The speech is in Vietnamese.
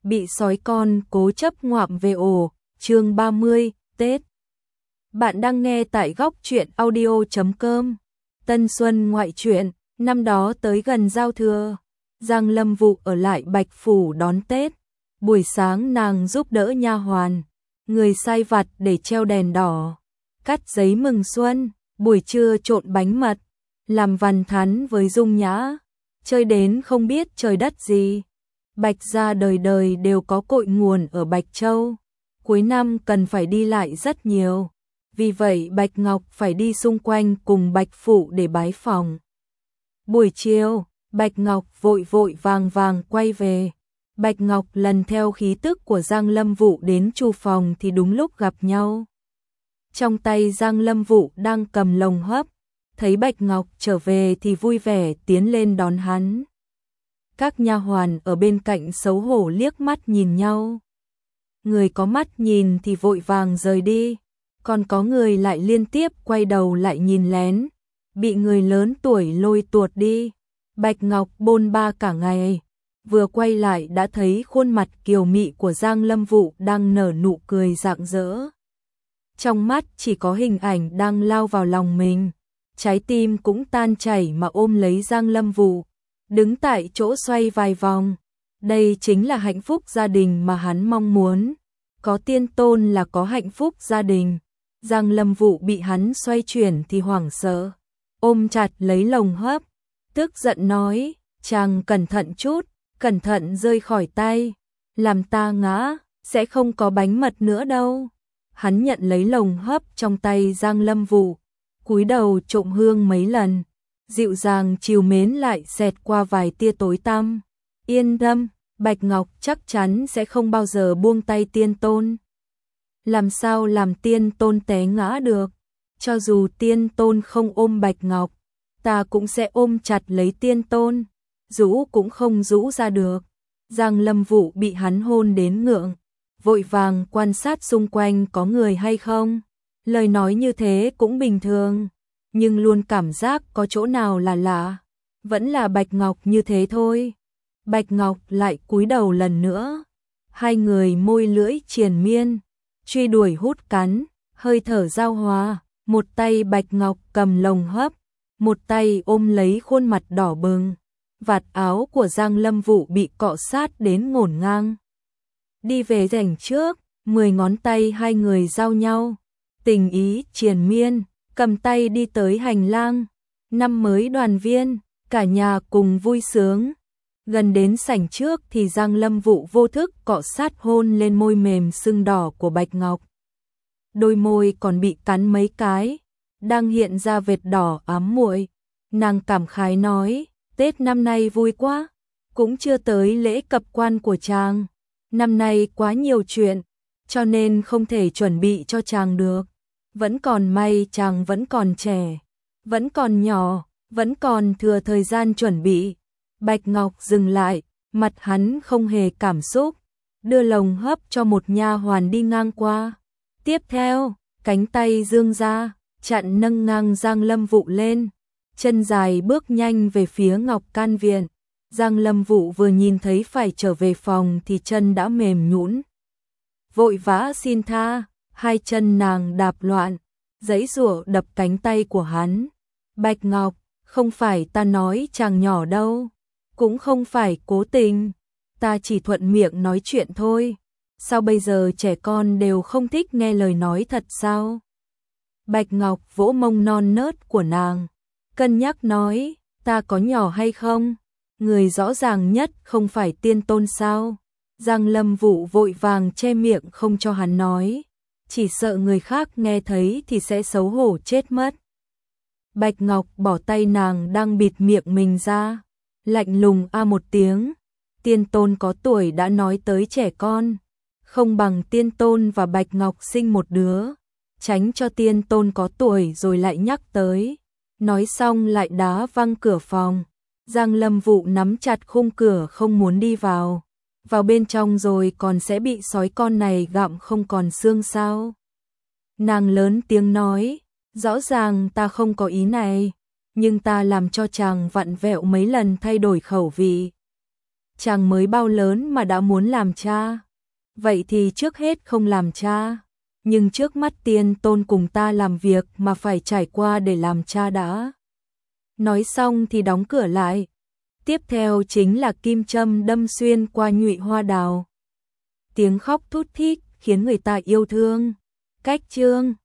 bị sói con cố chấp ngoạm về ổ, chương 30, Tết. Bạn đang nghe tại góc truyện audio.com. Tân Xuân ngoại truyện, năm đó tới gần giao thừa, Giang Lâm Vụ ở lại Bạch Phủ đón Tết. Buổi sáng nàng giúp đỡ nha hoàn, người sai vặt để treo đèn đỏ, cắt giấy mừng xuân, buổi trưa trộn bánh mật, làm văn thắn với Dung Nhã, chơi đến không biết trời đất gì. Bạch gia đời đời đều có cội nguồn ở Bạch Châu, cuối năm cần phải đi lại rất nhiều, vì vậy Bạch Ngọc phải đi xung quanh cùng Bạch Phụ để bái phòng. Buổi chiều, Bạch Ngọc vội vội vàng vàng quay về. Bạch Ngọc lần theo khí tức của Giang Lâm Vụ đến Chu phòng thì đúng lúc gặp nhau. Trong tay Giang Lâm Vụ đang cầm lồng hấp, thấy Bạch Ngọc trở về thì vui vẻ tiến lên đón hắn. Các nha hoàn ở bên cạnh xấu hổ liếc mắt nhìn nhau. Người có mắt nhìn thì vội vàng rời đi, còn có người lại liên tiếp quay đầu lại nhìn lén, bị người lớn tuổi lôi tuột đi. Bạch Ngọc bôn ba cả ngày, vừa quay lại đã thấy khuôn mặt kiều mị của Giang Lâm Vụ đang nở nụ cười rạng rỡ. Trong mắt chỉ có hình ảnh đang lao vào lòng mình, trái tim cũng tan chảy mà ôm lấy Giang Lâm Vụ, đứng tại chỗ xoay vài vòng. Đây chính là hạnh phúc gia đình mà hắn mong muốn, có tiên tôn là có hạnh phúc gia đình. Giang Lâm Vụ bị hắn xoay chuyển thì hoảng sợ, ôm chặt lấy lồng hấp, tức giận nói, chàng cẩn thận chút, cẩn thận rơi khỏi tay, làm ta ngã, sẽ không có bánh mật nữa đâu. Hắn nhận lấy lồng hấp trong tay Giang Lâm Vụ, cúi đầu trộm hương mấy lần, dịu dàng trìu mến lại xẹt qua vài tia tối tăm. Yên tâm, Bạch Ngọc chắc chắn sẽ không bao giờ buông tay tiên tôn. Làm sao làm tiên tôn té ngã được? Cho dù tiên tôn không ôm Bạch Ngọc, ta cũng sẽ ôm chặt lấy tiên tôn, rũ cũng không rũ ra được. Giang Lâm Vụ bị hắn hôn đến ngượng, vội vàng quan sát xung quanh có người hay không. Lời nói như thế cũng bình thường, nhưng luôn cảm giác có chỗ nào là lạ. Vẫn là Bạch Ngọc như thế thôi. Bạch Ngọc lại cúi đầu lần nữa. Hai người môi lưỡi triền miên, truy đuổi hút cắn, hơi thở giao hòa. Một tay Bạch Ngọc cầm lồng hấp, một tay ôm lấy khuôn mặt đỏ bừng. Vạt áo của Giang Lâm Vụ bị cọ sát đến ngổn ngang. Đi về rảnh trước, 10 ngón tay hai người giao nhau, tình ý triền miên, cầm tay đi tới hành lang. Năm mới đoàn viên, cả nhà cùng vui sướng. Gần đến sảnh trước thì Giang Lâm Vụ vô thức cọ sát hôn lên môi mềm sưng đỏ của Bạch Ngọc. Đôi môi còn bị cắn mấy cái, đang hiện ra vệt đỏ ám muội. Nàng cảm khái nói, Tết năm nay vui quá, cũng chưa tới lễ cập quan của chàng. Năm nay quá nhiều chuyện, cho nên không thể chuẩn bị cho chàng được. Vẫn còn may chàng vẫn còn trẻ, vẫn còn nhỏ, vẫn còn thừa thời gian chuẩn bị. Bạch Ngọc dừng lại, mặt hắn không hề cảm xúc, đưa lồng hấp cho một nha hoàn đi ngang qua. Tiếp theo, cánh tay dương ra, chặn nâng ngang Giang Lâm Vụ lên, chân dài bước nhanh về phía Ngọc Can Viện. Giang Lâm Vụ vừa nhìn thấy phải trở về phòng thì chân đã mềm nhũn, vội vã xin tha. Hai chân nàng đạp loạn, giãy giụa đập cánh tay của hắn. Bạch Ngọc, không phải ta nói chàng nhỏ đâu, cũng không phải cố tình, ta chỉ thuận miệng nói chuyện thôi. Sao bây giờ trẻ con đều không thích nghe lời nói thật sao? Bạch Ngọc vỗ mông non nớt của nàng, cân nhắc nói, ta có nhỏ hay không? Người rõ ràng nhất không phải tiên tôn sao? Giang Lâm Vụ vội vàng che miệng không cho hắn nói, chỉ sợ người khác nghe thấy thì sẽ xấu hổ chết mất. Bạch Ngọc bỏ tay nàng đang bịt miệng mình ra, lạnh lùng a một tiếng. Tiên tôn có tuổi đã nói tới trẻ con, không bằng tiên tôn và Bạch Ngọc sinh một đứa, tránh cho tiên tôn có tuổi rồi lại nhắc tới. Nói xong lại đá văng cửa phòng. Giang Lâm Vụ nắm chặt khung cửa không muốn đi vào. Vào bên trong rồi còn sẽ bị sói con này gặm không còn xương sao? Nàng lớn tiếng nói, rõ ràng ta không có ý này, nhưng ta làm cho chàng vặn vẹo mấy lần thay đổi khẩu vị. chàng mới bao lớn mà đã muốn làm cha. Vậy thì trước hết không làm cha, nhưng trước mắt tiên tôn cùng ta làm việc mà phải trải qua để làm cha đã. Nói xong thì đóng cửa lại. Tiếp theo chính là kim châm đâm xuyên qua nhụy hoa đào. Tiếng khóc thút thít khiến người ta yêu thương. Cách chương